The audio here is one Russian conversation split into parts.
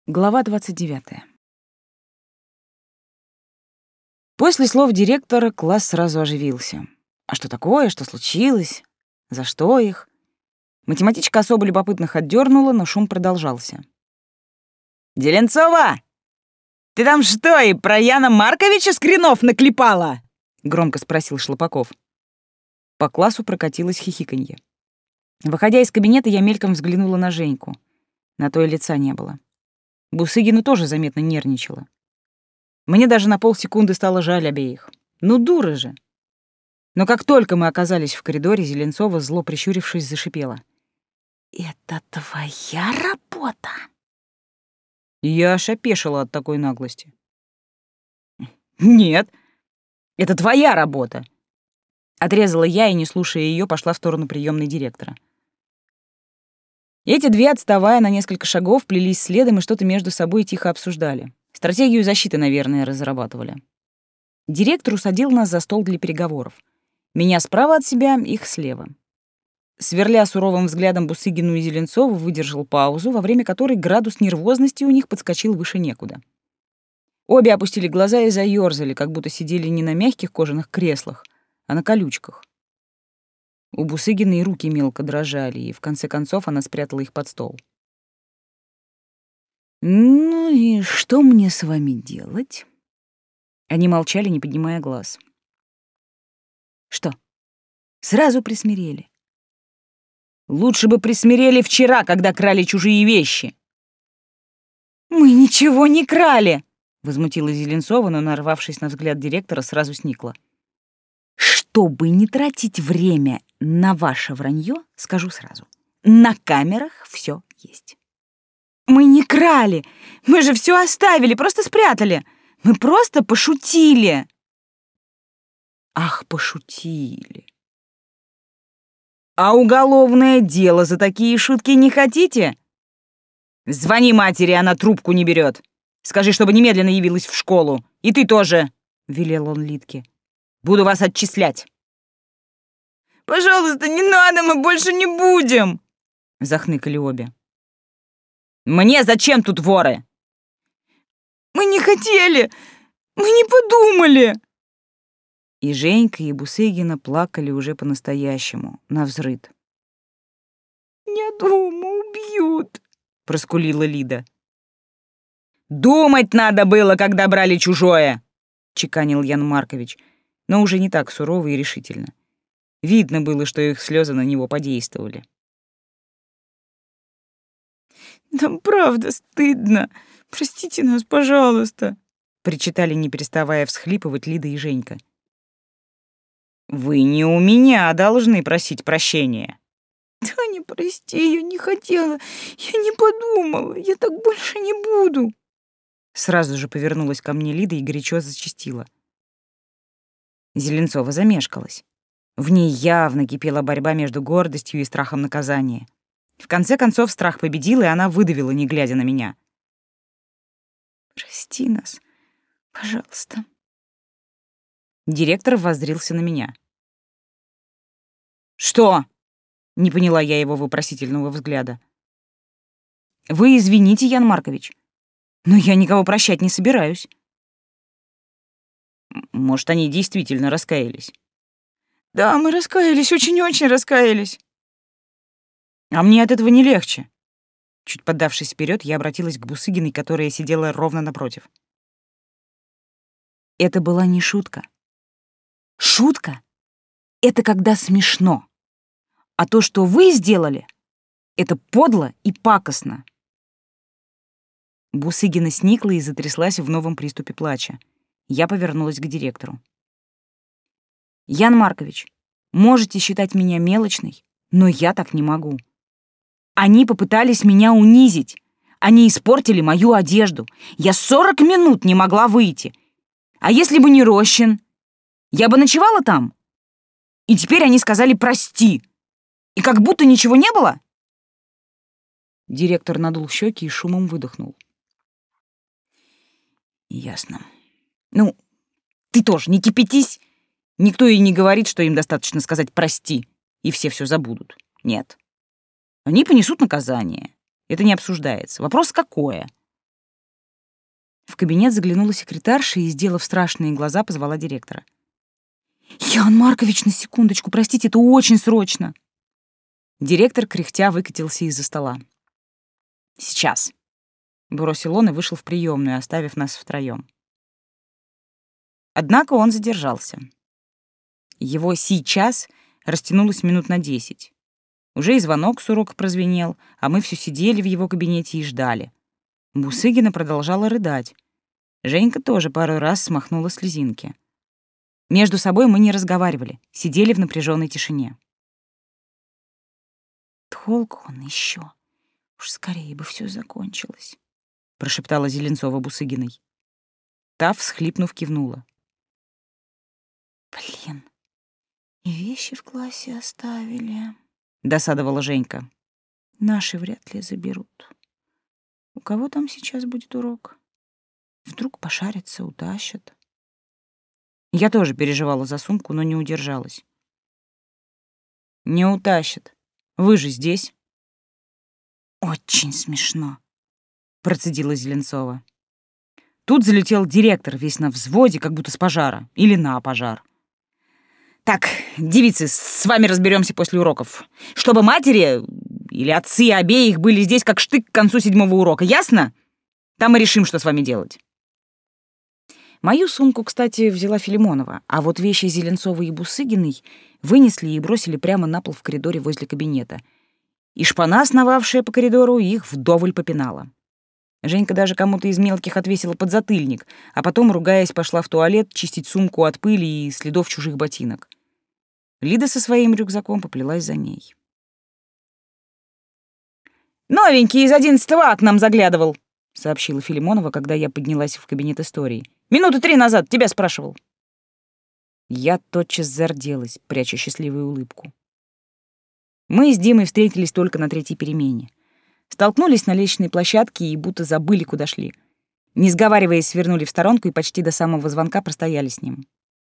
Глава 29. После слов директора класс сразу оживился. А что такое? Что случилось? За что их? Математичка особо любопытных отдернула, но шум продолжался. «Деленцова! Ты там что, и про Яна Марковича скринов наклепала?» — громко спросил Шлопаков. По классу прокатилось хихиканье. Выходя из кабинета, я мельком взглянула на Женьку. На той лица не было. Бусыгина тоже заметно нервничала. Мне даже на полсекунды стало жаль обеих. Ну, дуры же. Но как только мы оказались в коридоре, Зеленцова, зло прищурившись, зашипела. «Это твоя работа?» Я аж опешила от такой наглости. «Нет, это твоя работа!» Отрезала я и, не слушая ее, пошла в сторону приемной директора. Эти две, отставая на несколько шагов, плелись следом и что-то между собой тихо обсуждали. Стратегию защиты, наверное, разрабатывали. Директор усадил нас за стол для переговоров. Меня справа от себя, их слева. Сверля суровым взглядом Бусыгину и Зеленцову, выдержал паузу, во время которой градус нервозности у них подскочил выше некуда. Обе опустили глаза и заёрзали, как будто сидели не на мягких кожаных креслах, а на колючках. У Бусыгиной и руки мелко дрожали, и в конце концов она спрятала их под стол. «Ну и что мне с вами делать?» Они молчали, не поднимая глаз. «Что, сразу присмирели?» «Лучше бы присмирели вчера, когда крали чужие вещи!» «Мы ничего не крали!» — возмутилась Зеленцова, но, нарвавшись на взгляд директора, сразу сникла. «Чтобы не тратить время на ваше вранье, скажу сразу. На камерах все есть». «Мы не крали! Мы же все оставили, просто спрятали! Мы просто пошутили!» «Ах, пошутили! А уголовное дело за такие шутки не хотите? Звони матери, она трубку не берет. Скажи, чтобы немедленно явилась в школу. И ты тоже!» — велел он Литке. «Буду вас отчислять». «Пожалуйста, не надо, мы больше не будем!» — захныкали обе. «Мне зачем тут воры?» «Мы не хотели! Мы не подумали!» И Женька, и Бусыгина плакали уже по-настоящему, навзрыд. «Меня дома убьют!» — проскулила Лида. «Думать надо было, когда брали чужое!» — чеканил Ян Маркович, но уже не так сурово и решительно. Видно было, что их слезы на него подействовали. «Нам правда стыдно. Простите нас, пожалуйста», — причитали, не переставая всхлипывать, Лида и Женька. «Вы не у меня должны просить прощения». «Таня, прости, я не хотела, я не подумала, я так больше не буду». Сразу же повернулась ко мне Лида и горячо зачастила. Зеленцова замешкалась. В ней явно кипела борьба между гордостью и страхом наказания. В конце концов страх победил, и она выдавила, не глядя на меня. «Прости нас, пожалуйста». Директор воззрился на меня. «Что?» — не поняла я его вопросительного взгляда. «Вы извините, Ян Маркович, но я никого прощать не собираюсь». Может, они действительно раскаялись? «Да, мы раскаялись, очень-очень раскаялись». «А мне от этого не легче». Чуть поддавшись вперед, я обратилась к Бусыгиной, которая сидела ровно напротив. Это была не шутка. Шутка — это когда смешно. А то, что вы сделали, это подло и пакостно. Бусыгина сникла и затряслась в новом приступе плача. Я повернулась к директору. «Ян Маркович, можете считать меня мелочной, но я так не могу. Они попытались меня унизить. Они испортили мою одежду. Я 40 минут не могла выйти. А если бы не Рощин, я бы ночевала там. И теперь они сказали «прости». И как будто ничего не было?» Директор надул щеки и шумом выдохнул. «Ясно. Ну, ты тоже не кипятись. Никто и не говорит, что им достаточно сказать «прости», и все забудут. Нет. Они понесут наказание. Это не обсуждается. Вопрос какое? В кабинет заглянула секретарша и, сделав страшные глаза, позвала директора. «Ян Маркович, на секундочку, простите, это очень срочно!» Директор, кряхтя, выкатился из-за стола. «Сейчас!» — бросил он и вышел в приёмную, оставив нас втроём. Однако он задержался. Его «сейчас» растянулось минут на 10. Уже и звонок с урока прозвенел, а мы все сидели в его кабинете и ждали. Бусыгина продолжала рыдать. Женька тоже пару раз смахнула слезинки. Между собой мы не разговаривали, сидели в напряженной тишине. «Долго он еще. Уж скорее бы все закончилось», — прошептала Зеленцова Бусыгиной. Та, всхлипнув, кивнула. «Блин, и вещи в классе оставили», — досадовала Женька. «Наши вряд ли заберут. У кого там сейчас будет урок? Вдруг пошарятся, утащат». Я тоже переживала за сумку, но не удержалась. «Не утащат. Вы же здесь». «Очень смешно», — процедила Зеленцова. Тут залетел директор, весь на взводе, как будто с пожара. Или на пожар. «Так, девицы, с вами разберемся после уроков. Чтобы матери или отцы обеих были здесь как штык к концу 7-го урока, ясно? Там мы решим, что с вами делать». Мою сумку, кстати, взяла Филимонова, а вот вещи Зеленцовой и Бусыгиной вынесли и бросили прямо на пол в коридоре возле кабинета. И шпана, сновавшая по коридору, их вдоволь попинала. Женька даже кому-то из мелких отвесила подзатыльник, а потом, ругаясь, пошла в туалет чистить сумку от пыли и следов чужих ботинок. Лида со своим рюкзаком поплелась за ней. «Новенький из 11-го А к нам заглядывал», — сообщила Филимонова, когда я поднялась в кабинет истории. «Минуты 3 назад тебя спрашивал». Я тотчас зарделась, пряча счастливую улыбку. Мы с Димой встретились только на 3-й перемене. Столкнулись на лестничной площадке и будто забыли, куда шли. Не сговариваясь, свернули в сторонку и почти до самого звонка простояли с ним.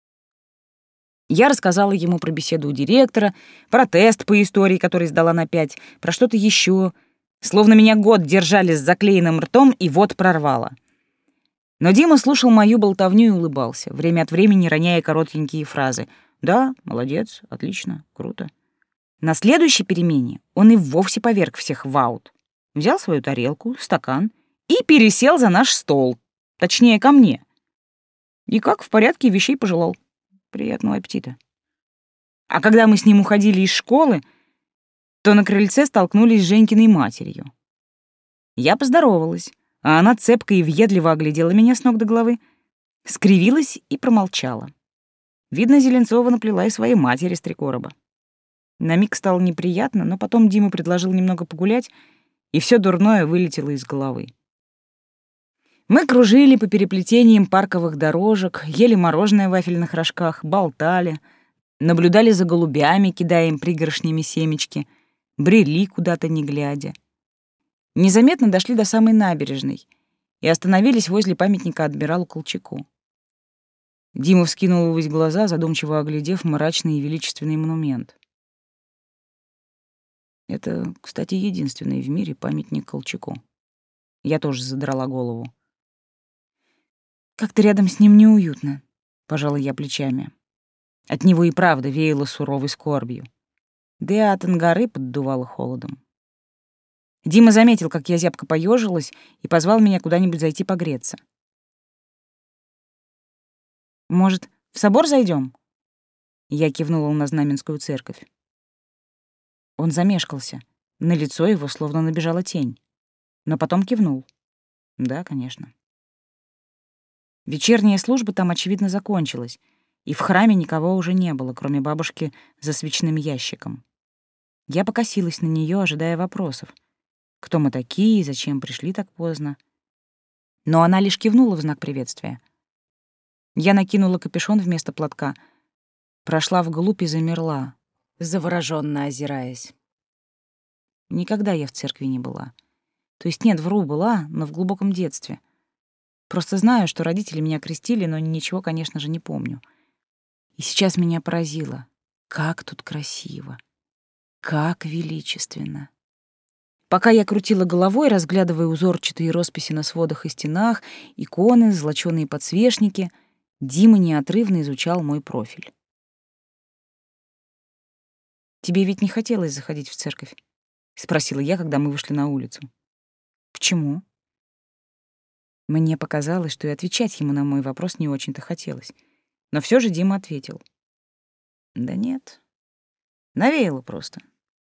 Я рассказала ему про беседу у директора, про тест по истории, который сдала на 5, про что-то еще. Словно меня год держали с заклеенным ртом, и вот прорвало. Но Дима слушал мою болтовню и улыбался, время от времени роняя коротенькие фразы. «Да, молодец, отлично, круто». На следующей перемене он и вовсе поверг всех в аут. Взял свою тарелку, стакан и пересел за наш стол, точнее, ко мне. И как в порядке вещей пожелал. Приятного аппетита. А когда мы с ним уходили из школы, то на крыльце столкнулись с Женькиной матерью. Я поздоровалась, а она цепко и въедливо оглядела меня с ног до головы, скривилась и промолчала. Видно, Зеленцова наплела и своей матери с 3 короба. На миг стало неприятно, но потом Дима предложил немного погулять, и все дурное вылетело из головы. Мы кружили по переплетениям парковых дорожек, ели мороженое в вафельных рожках, болтали, наблюдали за голубями, кидая им пригоршнями семечки, брели куда-то не глядя. Незаметно дошли до самой набережной и остановились возле памятника адмиралу Колчаку. Дима вскинул ввысь глаза, задумчиво оглядев мрачный и величественный монумент. Это, кстати, единственный в мире памятник Колчаку. Я тоже задрала голову. «Как-то рядом с ним неуютно», — пожала я плечами. От него и правда веяло суровой скорбью. Да и от ангары поддувало холодом. Дима заметил, как я зябко поёжилась, и позвал меня куда-нибудь зайти погреться. «Может, в собор зайдём?» Я кивнула на Знаменскую церковь. Он замешкался. На лицо его словно набежала тень. Но потом кивнул. «Да, конечно». Вечерняя служба там, очевидно, закончилась, и в храме никого уже не было, кроме бабушки за свечным ящиком. Я покосилась на неё, ожидая вопросов. Кто мы такие, зачем пришли так поздно? Но она лишь кивнула в знак приветствия. Я накинула капюшон вместо платка, прошла вглубь и замерла, заворожённо озираясь. Никогда я в церкви не была. То есть нет, вру, была, но в глубоком детстве. Просто знаю, что родители меня крестили, но ничего, конечно же, не помню. И сейчас меня поразило. Как тут красиво. Как величественно. Пока я крутила головой, разглядывая узорчатые росписи на сводах и стенах, иконы, золочёные подсвечники, Дима неотрывно изучал мой профиль. «Тебе ведь не хотелось заходить в церковь?» — спросила я, когда мы вышли на улицу. «Почему?» Мне показалось, что и отвечать ему на мой вопрос не очень-то хотелось. Но все же Дима ответил. «Да нет, навеяло просто.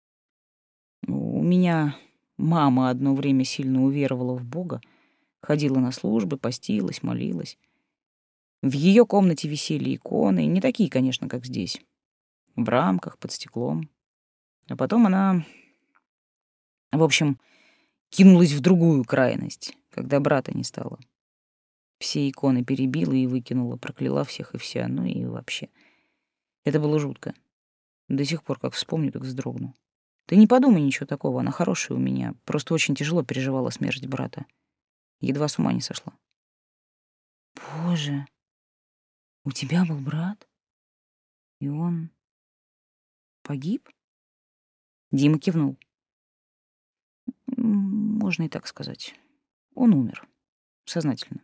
У меня мама одно время сильно уверовала в Бога, ходила на службы, постилась, молилась. В ее комнате висели иконы, не такие, конечно, как здесь, в рамках, под стеклом. А потом она, в общем, кинулась в другую крайность, когда брата не стало. Все иконы перебила и выкинула, прокляла всех и вся, ну и вообще. Это было жутко. До сих пор, как вспомню, так вздрогну. Ты не подумай ничего такого, она хорошая у меня, просто очень тяжело переживала смерть брата. Едва с ума не сошла. Боже, у тебя был брат? И он погиб? Дима кивнул. Можно и так сказать. Он умер. Сознательно.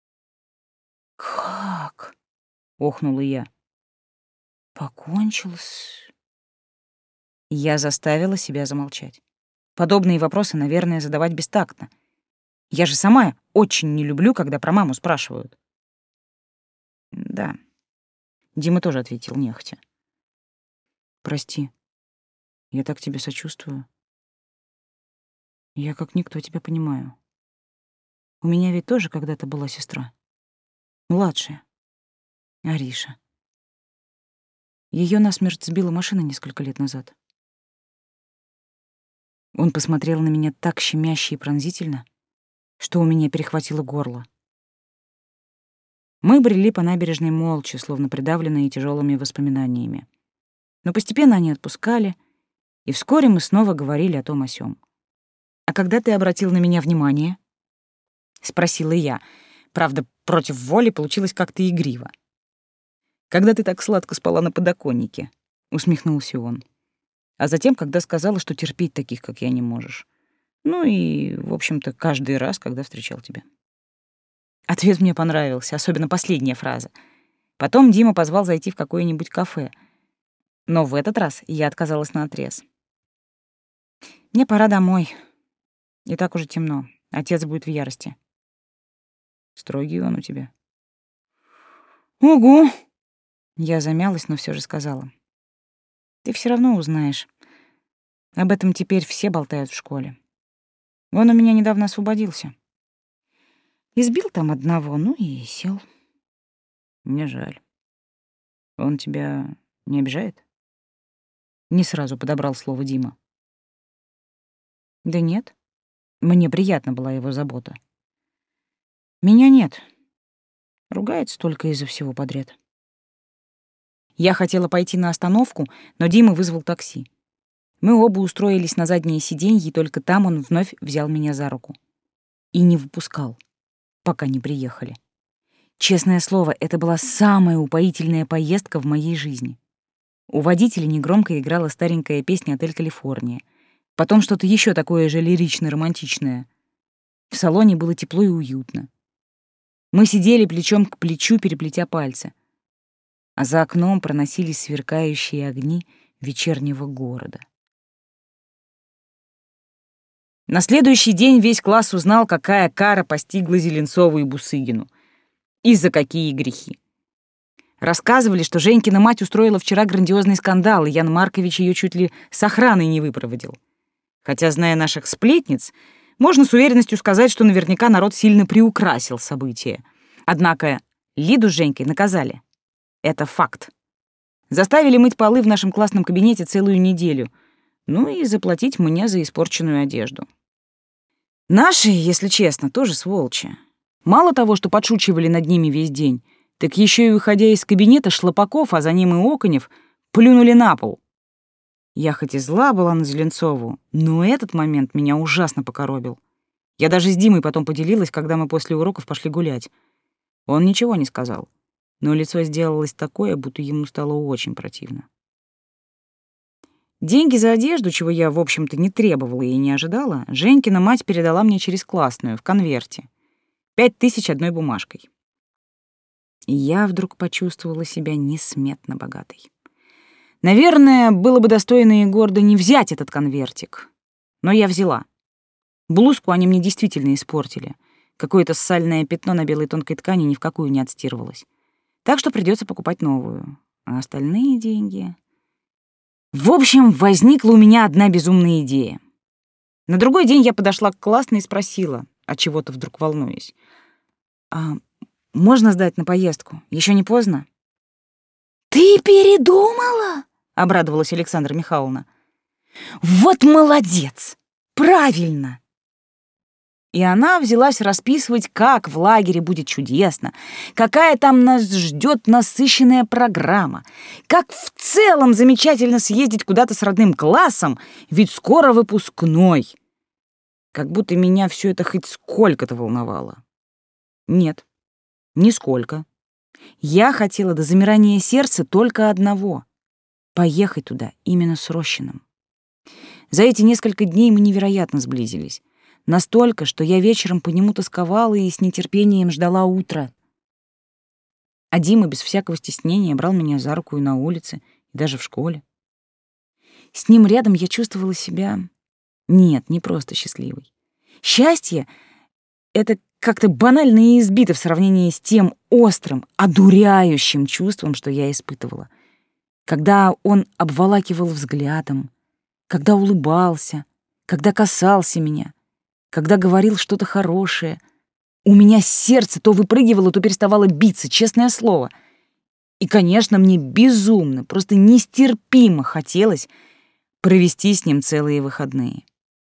Как? Охнула я. Покончил с... Я заставила себя замолчать. Подобные вопросы, наверное, задавать бестактно. Я же сама очень не люблю, когда про маму спрашивают. Да. Дима тоже ответил нехотя. Прости. Я так тебе сочувствую. Я как никто тебя понимаю. У меня ведь тоже когда-то была сестра. Младшая. Ариша. Ее насмерть сбила машина несколько лет назад. Он посмотрел на меня так щемяще и пронзительно, что у меня перехватило горло. Мы брели по набережной молча, словно придавленные тяжелыми воспоминаниями. Но постепенно они отпускали, и вскоре мы снова говорили о том о сём. «А когда ты обратил на меня внимание?» — спросила я. Правда, против воли получилось как-то игриво. «Когда ты так сладко спала на подоконнике», — усмехнулся он. «А затем, когда сказала, что терпеть таких, как я, не можешь. Ну и, в общем-то, каждый раз, когда встречал тебя». Ответ мне понравился, особенно последняя фраза. Потом Дима позвал зайти в какое-нибудь кафе. Но в этот раз я отказалась наотрез. «Мне пора домой. И так уже темно. Отец будет в ярости». «Строгий он у тебя». «Угу!» Я замялась, но все же сказала. «Ты все равно узнаешь. Об этом теперь все болтают в школе. Он у меня недавно освободился. Избил там одного, ну и сел». «Мне жаль. Он тебя не обижает?» Не сразу подобрал слово Дима. «Да нет. Мне приятна была его забота. Меня нет. Ругается только из-за всего подряд». Я хотела пойти на остановку, но Дима вызвал такси. Мы оба устроились на заднее сиденье, и только там он вновь взял меня за руку. И не выпускал, пока не приехали. Честное слово, это была самая упоительная поездка в моей жизни. У водителя негромко играла старенькая песня «Отель Калифорния». Потом что-то еще такое же лирично-романтичное. В салоне было тепло и уютно. Мы сидели плечом к плечу, переплетя пальцы. А за окном проносились сверкающие огни вечернего города. На следующий день весь класс узнал, какая кара постигла Зеленцову и Бусыгину. И за какие грехи. Рассказывали, что Женькина мать устроила вчера грандиозный скандал, и Ян Маркович ее чуть ли с охраной не выпроводил. Хотя, зная наших сплетниц, можно с уверенностью сказать, что наверняка народ сильно приукрасил события. Однако Лиду с Женькой наказали. Это факт. Заставили мыть полы в нашем классном кабинете целую неделю. Ну и заплатить мне за испорченную одежду. Наши, если честно, тоже сволочи. Мало того, что подшучивали над ними весь день, так еще и, выходя из кабинета, Шлопаков, а за ним и Оконев, плюнули на пол. Я хоть и зла была на Зеленцову, но этот момент меня ужасно покоробил. Я даже с Димой потом поделилась, когда мы после уроков пошли гулять. Он ничего не сказал, но лицо сделалось такое, будто ему стало очень противно. Деньги за одежду, чего я, в общем-то, не требовала и не ожидала, Женькина мать передала мне через классную, в конверте. 5000 одной бумажкой. И я вдруг почувствовала себя несметно богатой. Наверное, было бы достойно и гордо не взять этот конвертик. Но я взяла. Блузку они мне действительно испортили. Какое-то сальное пятно на белой тонкой ткани ни в какую не отстирывалось. Так что придется покупать новую. А остальные деньги... В общем, возникла у меня одна безумная идея. На другой день я подошла к классной и спросила, от чего-то вдруг волнуюсь: «А можно сдать на поездку? Еще не поздно?» «Ты передумала?» — обрадовалась Александра Михайловна. «Вот молодец! Правильно!» И она взялась расписывать, как в лагере будет чудесно, какая там нас ждет насыщенная программа, как в целом замечательно съездить куда-то с родным классом, ведь скоро выпускной. Как будто меня все это хоть сколько-то волновало. Нет, нисколько. Я хотела до замирания сердца только одного — поехать туда именно с Рощиным. За эти несколько дней мы невероятно сблизились. Настолько, что я вечером по нему тосковала и с нетерпением ждала утра. А Дима без всякого стеснения брал меня за руку и на улице, и даже в школе. С ним рядом я чувствовала себя... Нет, не просто счастливой. Счастье — это как-то банально и избито в сравнении с тем острым, одуряющим чувством, что я испытывала. Когда он обволакивал взглядом, когда улыбался, когда касался меня, когда говорил что-то хорошее, у меня сердце то выпрыгивало, то переставало биться, честное слово. И, конечно, мне безумно, просто нестерпимо хотелось провести с ним целые выходные.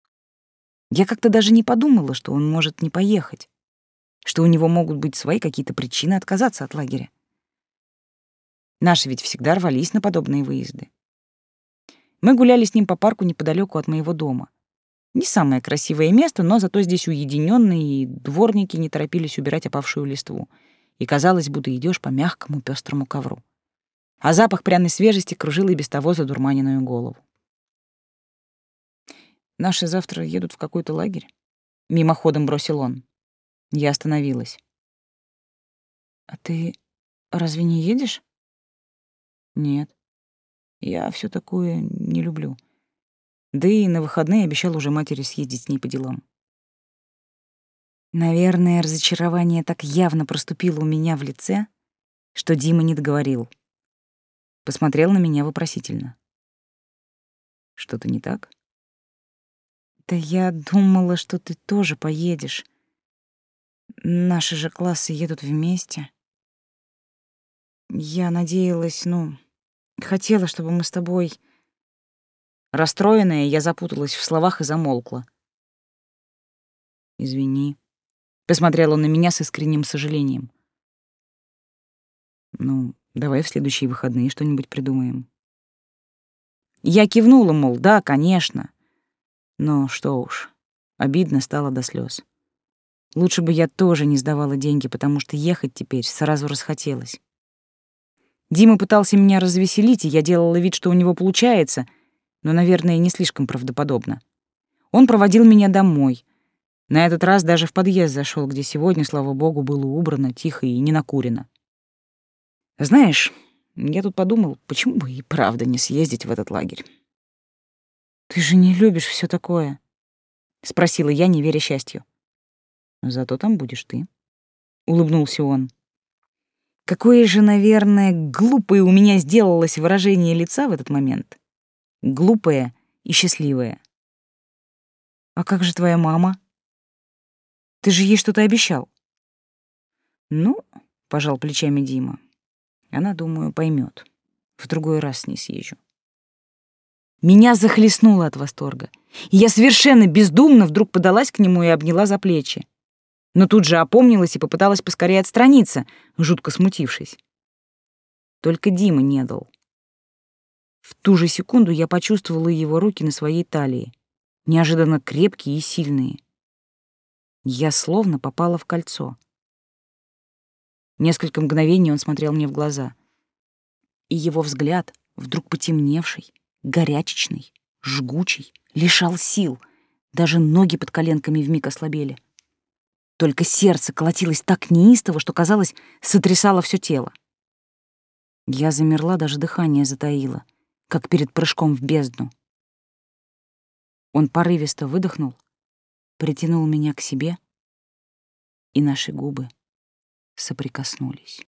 Я как-то даже не подумала, что он может не поехать, что у него могут быть свои какие-то причины отказаться от лагеря. Наши ведь всегда рвались на подобные выезды. Мы гуляли с ним по парку неподалеку от моего дома. Не самое красивое место, но зато здесь уединенно, и дворники не торопились убирать опавшую листву. И казалось, будто идешь по мягкому пестрому ковру. А запах пряной свежести кружил и без того задурманенную голову. «Наши завтра едут в какой-то лагерь?» — мимоходом бросил он. Я остановилась. «А ты разве не едешь?» «Нет, я все такое не люблю. Да и на выходные обещал уже матери съездить с ней по делам». Наверное, разочарование так явно проступило у меня в лице, что Дима не договорил. Посмотрел на меня вопросительно. «Что-то не так?» «Да я думала, что ты тоже поедешь. Наши же классы едут вместе. Я надеялась, хотела, чтобы мы с тобой...» Расстроенная, я запуталась в словах и замолкла. «Извини», — посмотрел он на меня с искренним сожалением. Давай в следующие выходные что-нибудь придумаем». Я кивнула, мол, да, конечно. Но что уж, обидно стало до слез. Лучше бы я тоже не сдавала деньги, потому что ехать теперь сразу расхотелось. Дима пытался меня развеселить, и я делала вид, что у него получается, но, наверное, не слишком правдоподобно. Он проводил меня домой. На этот раз даже в подъезд зашел, где сегодня, слава богу, было убрано, тихо и не накурено. Знаешь, я тут подумал, почему бы и правда не съездить в этот лагерь. «Ты же не любишь все такое?» — спросила я, не веря счастью. «Зато там будешь ты», — улыбнулся он. Какое же, наверное, глупое у меня сделалось выражение лица в этот момент. Глупое и счастливое. «А как же твоя мама? Ты же ей что-то обещал». Пожал плечами Дима. Она, думаю, поймет. В другой раз с ней съезжу. Меня захлестнуло от восторга, и я совершенно бездумно вдруг подалась к нему и обняла за плечи. Но тут же опомнилась и попыталась поскорее отстраниться, жутко смутившись. Только Дима не дал. В ту же секунду я почувствовала его руки на своей талии, неожиданно крепкие и сильные. Я словно попала в кольцо. Несколько мгновений он смотрел мне в глаза, и его взгляд, вдруг потемневший, горячечный, жгучий, лишал сил. Даже ноги под коленками вмиг ослабели. Только сердце колотилось так неистово, что, казалось, сотрясало все тело. Я замерла, даже дыхание затаила, как перед прыжком в бездну. Он порывисто выдохнул, притянул меня к себе, и наши губы соприкоснулись.